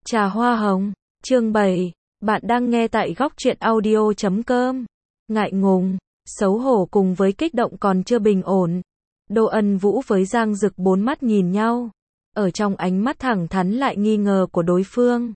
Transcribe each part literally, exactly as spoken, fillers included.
Trà hoa hồng, chương bảy, bạn đang nghe tại góc truyện audio chấm com. Ngại ngùng, xấu hổ cùng với kích động còn chưa bình ổn. Đỗ Ân Vũ với Giang Dực bốn mắt nhìn nhau. Ở trong ánh mắt thẳng thắn lại nghi ngờ của đối phương.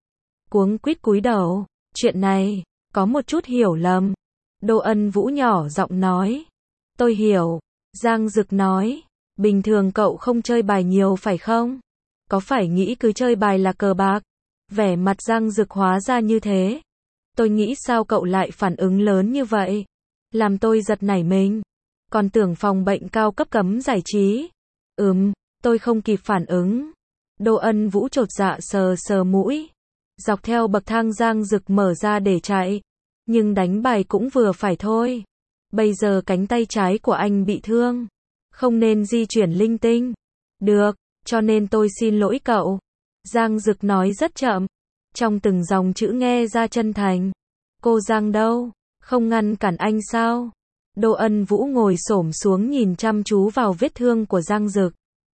Cuống quýt cúi đầu, chuyện này, có một chút hiểu lầm. Đỗ Ân Vũ nhỏ giọng nói. Tôi hiểu. Giang Dực nói. Bình thường cậu không chơi bài nhiều phải không? Có phải nghĩ cứ chơi bài là cờ bạc? Vẻ mặt Giang Dực hóa ra như thế. Tôi nghĩ sao cậu lại phản ứng lớn như vậy? Làm tôi giật nảy mình. Còn tưởng phòng bệnh cao cấp cấm giải trí. Ừm, tôi không kịp phản ứng. Đỗ Ân Vũ chột dạ sờ sờ mũi. Dọc theo bậc thang Giang Dực mở ra để chạy. Nhưng đánh bài cũng vừa phải thôi. Bây giờ cánh tay trái của anh bị thương. Không nên di chuyển linh tinh. Được, cho nên tôi xin lỗi cậu. Giang Dực nói rất chậm. Trong từng dòng chữ nghe ra chân thành. Cô Giang đâu? Không ngăn cản anh sao? Đỗ Ân Vũ ngồi xổm xuống nhìn chăm chú vào vết thương của Giang Dực.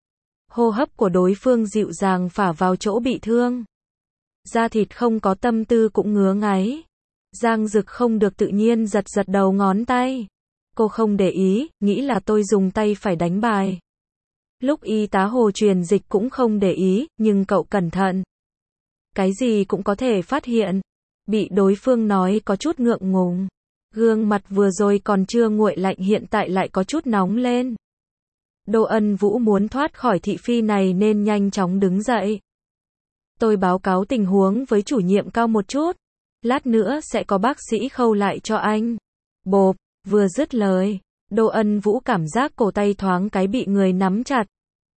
Hô hấp của đối phương dịu dàng phả vào chỗ bị thương. Da thịt không có tâm tư cũng ngứa ngáy. Giang Dực không được tự nhiên giật giật đầu ngón tay. Cô không để ý, nghĩ là tôi dùng tay phải đánh bài. Lúc y tá Hồ truyền dịch cũng không để ý, nhưng cậu cẩn thận. Cái gì cũng có thể phát hiện. Bị đối phương nói có chút ngượng ngùng. Gương mặt vừa rồi còn chưa nguội lạnh hiện tại lại có chút nóng lên. Đỗ Ân Vũ muốn thoát khỏi thị phi này nên nhanh chóng đứng dậy. Tôi báo cáo tình huống với chủ nhiệm cao một chút. Lát nữa sẽ có bác sĩ khâu lại cho anh. Bộp, vừa dứt lời. Đỗ Ân Vũ cảm giác cổ tay thoáng cái bị người nắm chặt.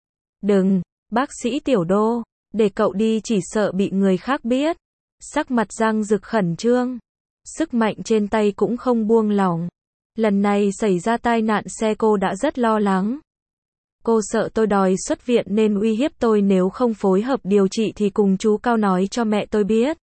Đừng, bác sĩ Tiểu Đô, để cậu đi chỉ sợ bị người khác biết. Sắc mặt Giang Dực khẩn trương. Sức mạnh trên tay cũng không buông lỏng. Lần này xảy ra tai nạn xe cô đã rất lo lắng. Cô sợ tôi đòi xuất viện nên uy hiếp tôi nếu không phối hợp điều trị thì cùng chú Cao nói cho mẹ tôi biết.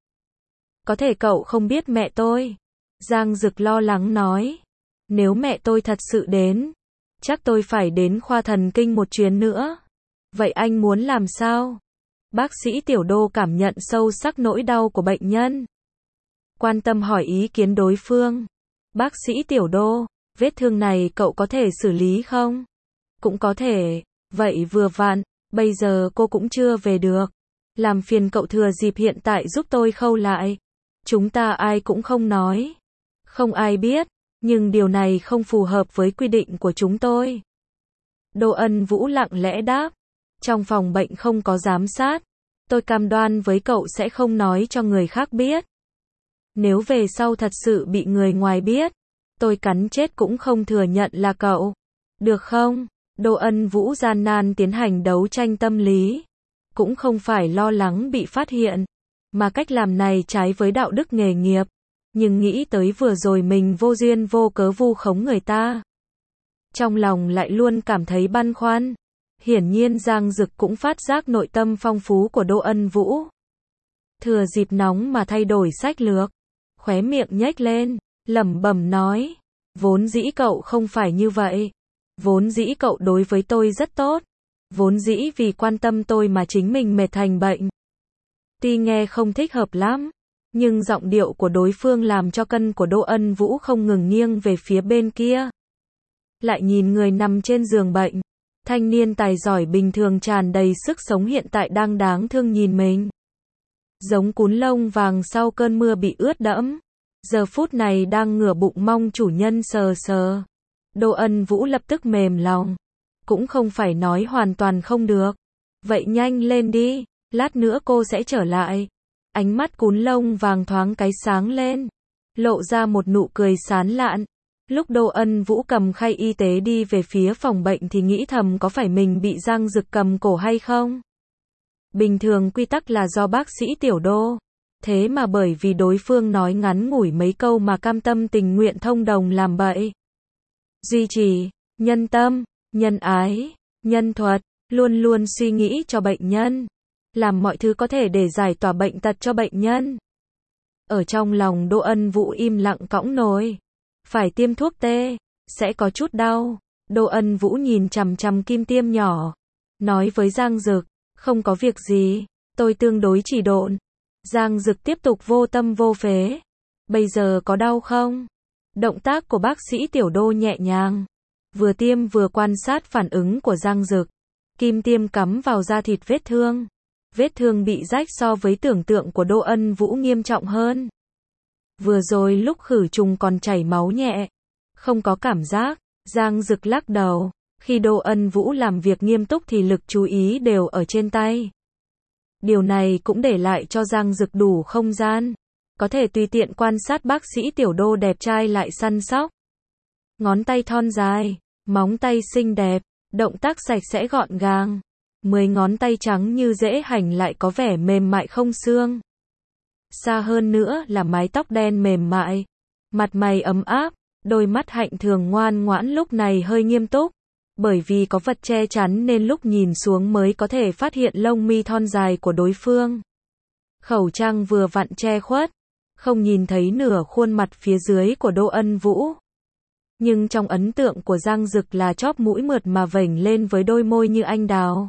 Có thể cậu không biết mẹ tôi. Giang Dực lo lắng nói. Nếu mẹ tôi thật sự đến, chắc tôi phải đến khoa thần kinh một chuyến nữa. Vậy anh muốn làm sao? Bác sĩ Tiểu Đô cảm nhận sâu sắc nỗi đau của bệnh nhân. Quan tâm hỏi ý kiến đối phương. Bác sĩ Tiểu Đô, vết thương này cậu có thể xử lý không? Cũng có thể. Vậy vừa vặn, bây giờ cô cũng chưa về được. Làm phiền cậu thừa dịp hiện tại giúp tôi khâu lại. Chúng ta ai cũng không nói. Không ai biết, nhưng điều này không phù hợp với quy định của chúng tôi. Đỗ Ân Vũ lặng lẽ đáp. Trong phòng bệnh không có giám sát. Tôi cam đoan với cậu sẽ không nói cho người khác biết. Nếu về sau thật sự bị người ngoài biết, tôi cắn chết cũng không thừa nhận là cậu. Được không? Đỗ Ân Vũ gian nan tiến hành đấu tranh tâm lý. Cũng không phải lo lắng bị phát hiện, mà cách làm này trái với đạo đức nghề nghiệp. Nhưng nghĩ tới vừa rồi mình vô duyên vô cớ vu khống người ta. Trong lòng lại luôn cảm thấy băn khoăn. Hiển nhiên Giang Dực cũng phát giác nội tâm phong phú của Đỗ Ân Vũ. Thừa dịp nóng mà thay đổi sách lược. Khóe miệng nhếch lên, lẩm bẩm nói. Vốn dĩ cậu không phải như vậy. Vốn dĩ cậu đối với tôi rất tốt. Vốn dĩ vì quan tâm tôi mà chính mình mệt thành bệnh. Tuy nghe không thích hợp lắm, nhưng giọng điệu của đối phương làm cho cân của Đỗ Ân Vũ không ngừng nghiêng về phía bên kia. Lại nhìn người nằm trên giường bệnh. Thanh niên tài giỏi bình thường tràn đầy sức sống hiện tại đang đáng thương nhìn mình. Giống cún lông vàng sau cơn mưa bị ướt đẫm. Giờ phút này đang ngửa bụng mong chủ nhân sờ sờ. Đỗ Ân Vũ lập tức mềm lòng. Cũng không phải nói hoàn toàn không được. Vậy nhanh lên đi, lát nữa cô sẽ trở lại. Ánh mắt cún lông vàng thoáng cái sáng lên. Lộ ra một nụ cười sán lạn. Lúc Đỗ Ân Vũ cầm khay y tế đi về phía phòng bệnh thì nghĩ thầm có phải mình bị Giang Dực cầm cổ hay không? Bình thường quy tắc là do bác sĩ Tiểu Đô. Thế mà bởi vì đối phương nói ngắn ngủi mấy câu mà cam tâm tình nguyện thông đồng làm bậy. Duy trì, nhân tâm, nhân ái, nhân thuật, luôn luôn suy nghĩ cho bệnh nhân. Làm mọi thứ có thể để giải tỏa bệnh tật cho bệnh nhân. Ở trong lòng Đỗ Ân Vũ im lặng cõng nồi. Phải tiêm thuốc tê, sẽ có chút đau. Đỗ Ân Vũ nhìn chằm chằm kim tiêm nhỏ. Nói với Giang Dực, không có việc gì, tôi tương đối chỉ độn, Giang Dực tiếp tục vô tâm vô phế. Bây giờ có đau không? Động tác của bác sĩ Tiểu Đô nhẹ nhàng. Vừa tiêm vừa quan sát phản ứng của Giang Dực. Kim tiêm cắm vào da thịt vết thương. Vết thương bị rách so với tưởng tượng của Đỗ Ân Vũ nghiêm trọng hơn. Vừa rồi lúc khử trùng còn chảy máu nhẹ. Không có cảm giác. Giang Dực lắc đầu. Khi Đỗ Ân Vũ làm việc nghiêm túc thì lực chú ý đều ở trên tay. Điều này cũng để lại cho Giang Dực đủ không gian. Có thể tùy tiện quan sát bác sĩ Tiểu Đô đẹp trai lại săn sóc. Ngón tay thon dài, móng tay xinh đẹp, động tác sạch sẽ gọn gàng. Mười ngón tay trắng như dễ hành lại có vẻ mềm mại không xương. Xa hơn nữa là mái tóc đen mềm mại. Mặt mày ấm áp, đôi mắt hạnh thường ngoan ngoãn lúc này hơi nghiêm túc. Bởi vì có vật che chắn nên lúc nhìn xuống mới có thể phát hiện lông mi thon dài của đối phương. Khẩu trang vừa vặn che khuất, không nhìn thấy nửa khuôn mặt phía dưới của Đỗ Ân Vũ. Nhưng trong ấn tượng của Giang Dực là chóp mũi mượt mà vểnh lên với đôi môi như anh đào.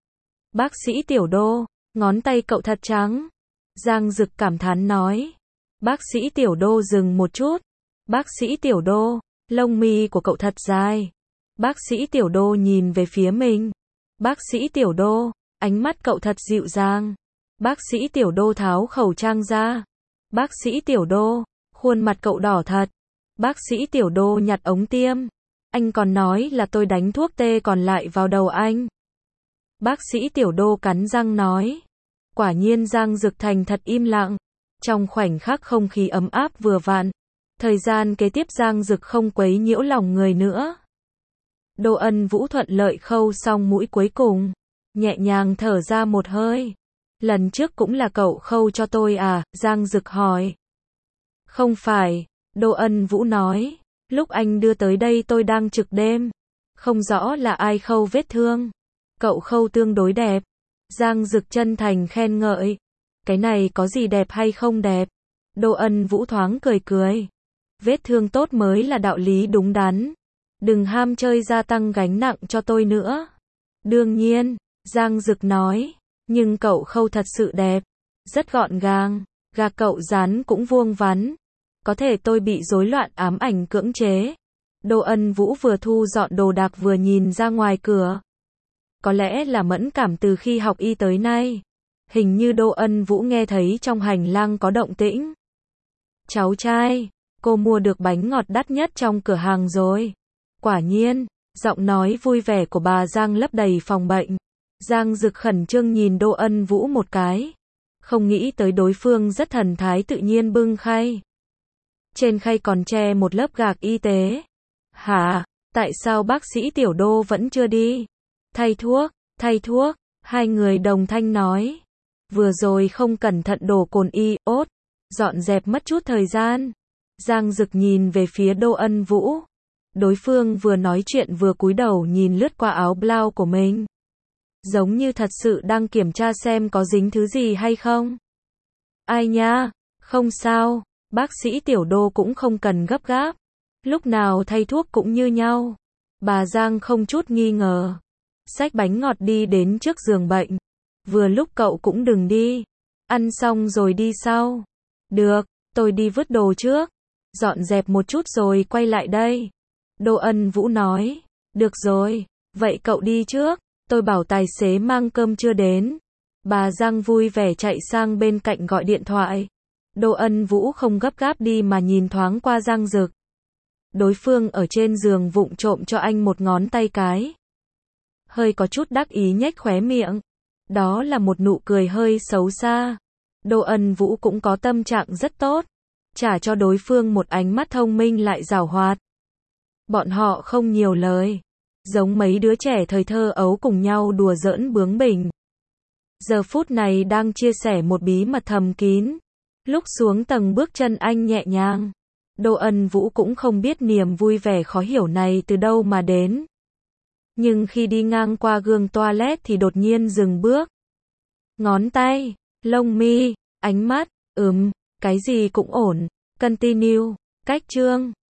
Bác sĩ Tiểu Đô, ngón tay cậu thật trắng. Giang Dực cảm thán nói. Bác sĩ Tiểu Đô dừng một chút. Bác sĩ Tiểu Đô, lông mi của cậu thật dài. Bác sĩ Tiểu Đô nhìn về phía mình. Bác sĩ Tiểu Đô, ánh mắt cậu thật dịu dàng. Bác sĩ Tiểu Đô tháo khẩu trang ra. Bác sĩ Tiểu Đô, khuôn mặt cậu đỏ thật. Bác sĩ Tiểu Đô nhặt ống tiêm. Anh còn nói là tôi đánh thuốc tê còn lại vào đầu anh. Bác sĩ Tiểu Đô cắn răng nói. Quả nhiên Giang Dực thành thật im lặng. Trong khoảnh khắc không khí ấm áp vừa vặn. Thời gian kế tiếp Giang Dực không quấy nhiễu lòng người nữa. Đỗ Ân Vũ thuận lợi khâu xong mũi cuối cùng. Nhẹ nhàng thở ra một hơi. Lần trước cũng là cậu khâu cho tôi à? Giang Dực hỏi. Không phải, Đỗ Ân Vũ nói. Lúc anh đưa tới đây tôi đang trực đêm. Không rõ là ai khâu vết thương. Cậu khâu tương đối đẹp. Giang Dực chân thành khen ngợi. Cái này có gì đẹp hay không đẹp? Đỗ Ân Vũ thoáng cười cười. Vết thương tốt mới là đạo lý đúng đắn. Đừng ham chơi gia tăng gánh nặng cho tôi nữa. Đương nhiên, Giang Dực nói. Nhưng cậu khâu thật sự đẹp. Rất gọn gàng. Gạc cậu dán cũng vuông vắn. Có thể tôi bị rối loạn ám ảnh cưỡng chế. Đỗ Ân Vũ vừa thu dọn đồ đạc vừa nhìn ra ngoài cửa. Có lẽ là mẫn cảm từ khi học y tới nay. Hình như Đỗ Ân Vũ nghe thấy trong hành lang có động tĩnh. Cháu trai, cô mua được bánh ngọt đắt nhất trong cửa hàng rồi. Quả nhiên, giọng nói vui vẻ của bà Giang lấp đầy phòng bệnh. Giang Dực khẩn trương nhìn Đỗ Ân Vũ một cái. Không nghĩ tới đối phương rất thần thái tự nhiên bưng khay. Trên khay còn che một lớp gạc y tế. Hả? Tại sao bác sĩ Tiểu Đô vẫn chưa đi? Thay thuốc, thay thuốc, hai người đồng thanh nói. Vừa rồi không cẩn thận đổ cồn iốt, dọn dẹp mất chút thời gian. Giang Dực nhìn về phía Đỗ Ân Vũ. Đối phương vừa nói chuyện vừa cúi đầu nhìn lướt qua áo blau của mình. Giống như thật sự đang kiểm tra xem có dính thứ gì hay không. Ai nha, không sao, bác sĩ Tiểu Đô cũng không cần gấp gáp. Lúc nào thay thuốc cũng như nhau. Bà Giang không chút nghi ngờ. Xách bánh ngọt đi đến trước giường bệnh. Vừa lúc cậu cũng đừng đi. Ăn xong rồi đi sau. Được, tôi đi vứt đồ trước. Dọn dẹp một chút rồi quay lại đây. Đỗ Ân Vũ nói. Được rồi, vậy cậu đi trước. Tôi bảo tài xế mang cơm chưa đến. Bà Giang vui vẻ chạy sang bên cạnh gọi điện thoại. Đỗ Ân Vũ không gấp gáp đi mà nhìn thoáng qua Giang Dực. Đối phương ở trên giường vụng trộm cho anh một ngón tay cái. Hơi có chút đắc ý nhếch khóe miệng. Đó là một nụ cười hơi xấu xa. Đỗ Ân Vũ cũng có tâm trạng rất tốt. Trả cho đối phương một ánh mắt thông minh lại giảo hoạt. Bọn họ không nhiều lời. Giống mấy đứa trẻ thời thơ ấu cùng nhau đùa giỡn bướng bỉnh. Giờ phút này đang chia sẻ một bí mật thầm kín. Lúc xuống tầng bước chân anh nhẹ nhàng. Đỗ Ân Vũ cũng không biết niềm vui vẻ khó hiểu này từ đâu mà đến. Nhưng khi đi ngang qua gương toilet thì đột nhiên dừng bước. Ngón tay, lông mi, ánh mắt, ừm, cái gì cũng ổn. Continue, cách chương.